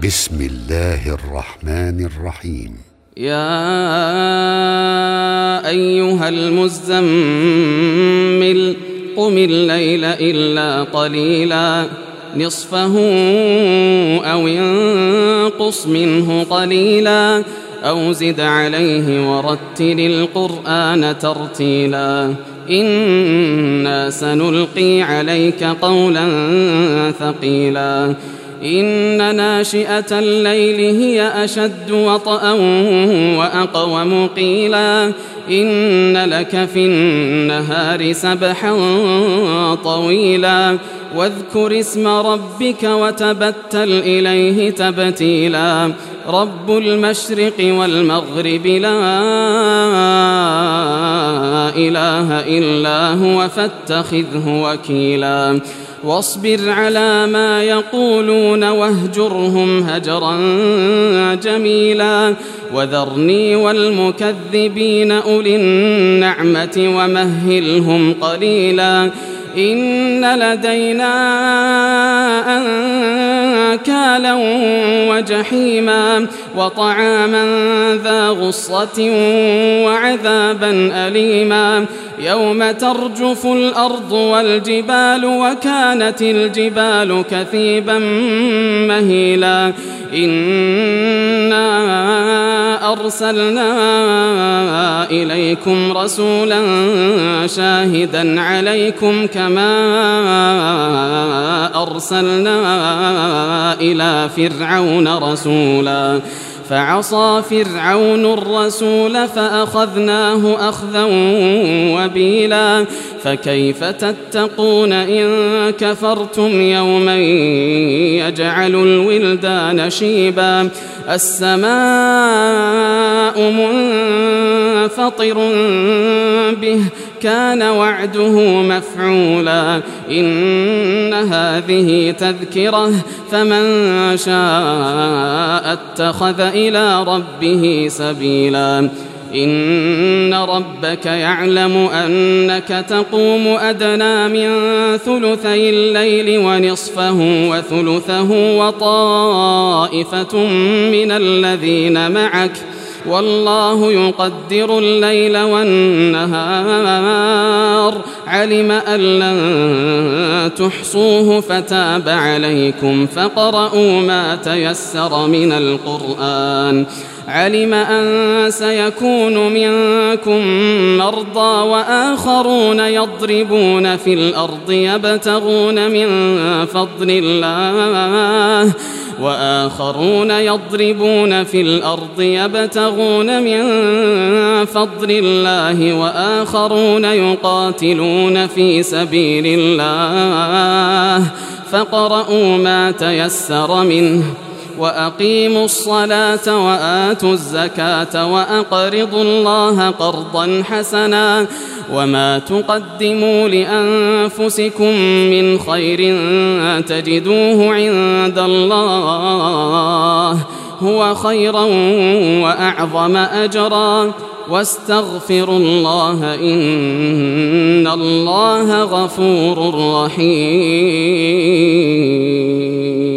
بسم الله الرحمن الرحيم. يا أيها المزمل قم الليل إلا قليلا نصفه أو انقص منه قليلا أو زد عليه ورتل القرآن ترتيلا إنا سنلقي عليك قولا ثقيلا إن ناشئة الليل هي أشد وطئا وأقوم قيلا إن لك في النهار سبحا طويلا واذكر اسم ربك وتبتل إليه تبتيلا رب المشرق والمغرب لا إله إلا هو فاتخذه وكيلا واصبر على ما يقولون واهجرهم هجرا جميلا وذرني والمكذبين أولي النعمة ومهلهم قليلا إن لدينا أنكالا وجحيما وطعاما ذا غصة وعذابا أليما يوم ترجف الأرض والجبال وكانت الجبال كثيبا مهيلا إنا أرسلنا إليكم رسولا شاهدا عليكم كما أرسلنا إلى فرعون رسولا فعصى فرعون الرسول فأخذناه أخذا وبيلا فكيف تتقون إن كفرتم يوما يجعل الولدان شيبا السماء منفطر به كان وعده مفعولا إن هذه تذكرة فمن شاء اتخذ إلى ربه سبيلا إن ربك يعلم أنك تقوم أدنى من ثلثي الليل ونصفه وثلثه وطائفة من الذين معك والله يقدر الليل والنهار علم أن لن تحصوه فتاب عليكم فاقرؤوا ما تيسر من القرآن علم أن سيكون منكم مرضى وآخرون يضربون في الأرض يبتغون من فضل الله وآخرون يقاتلون في سبيل الله فاقرؤوا ما تيسر منه وأقيموا الصلاة وآتوا الزكاة وأقرضوا الله قرضا حسنا وما تقدموا لأنفسكم من خير تجدوه عند الله هو خيرا وأعظم أجرا واستغفروا الله إن الله غفور رحيم.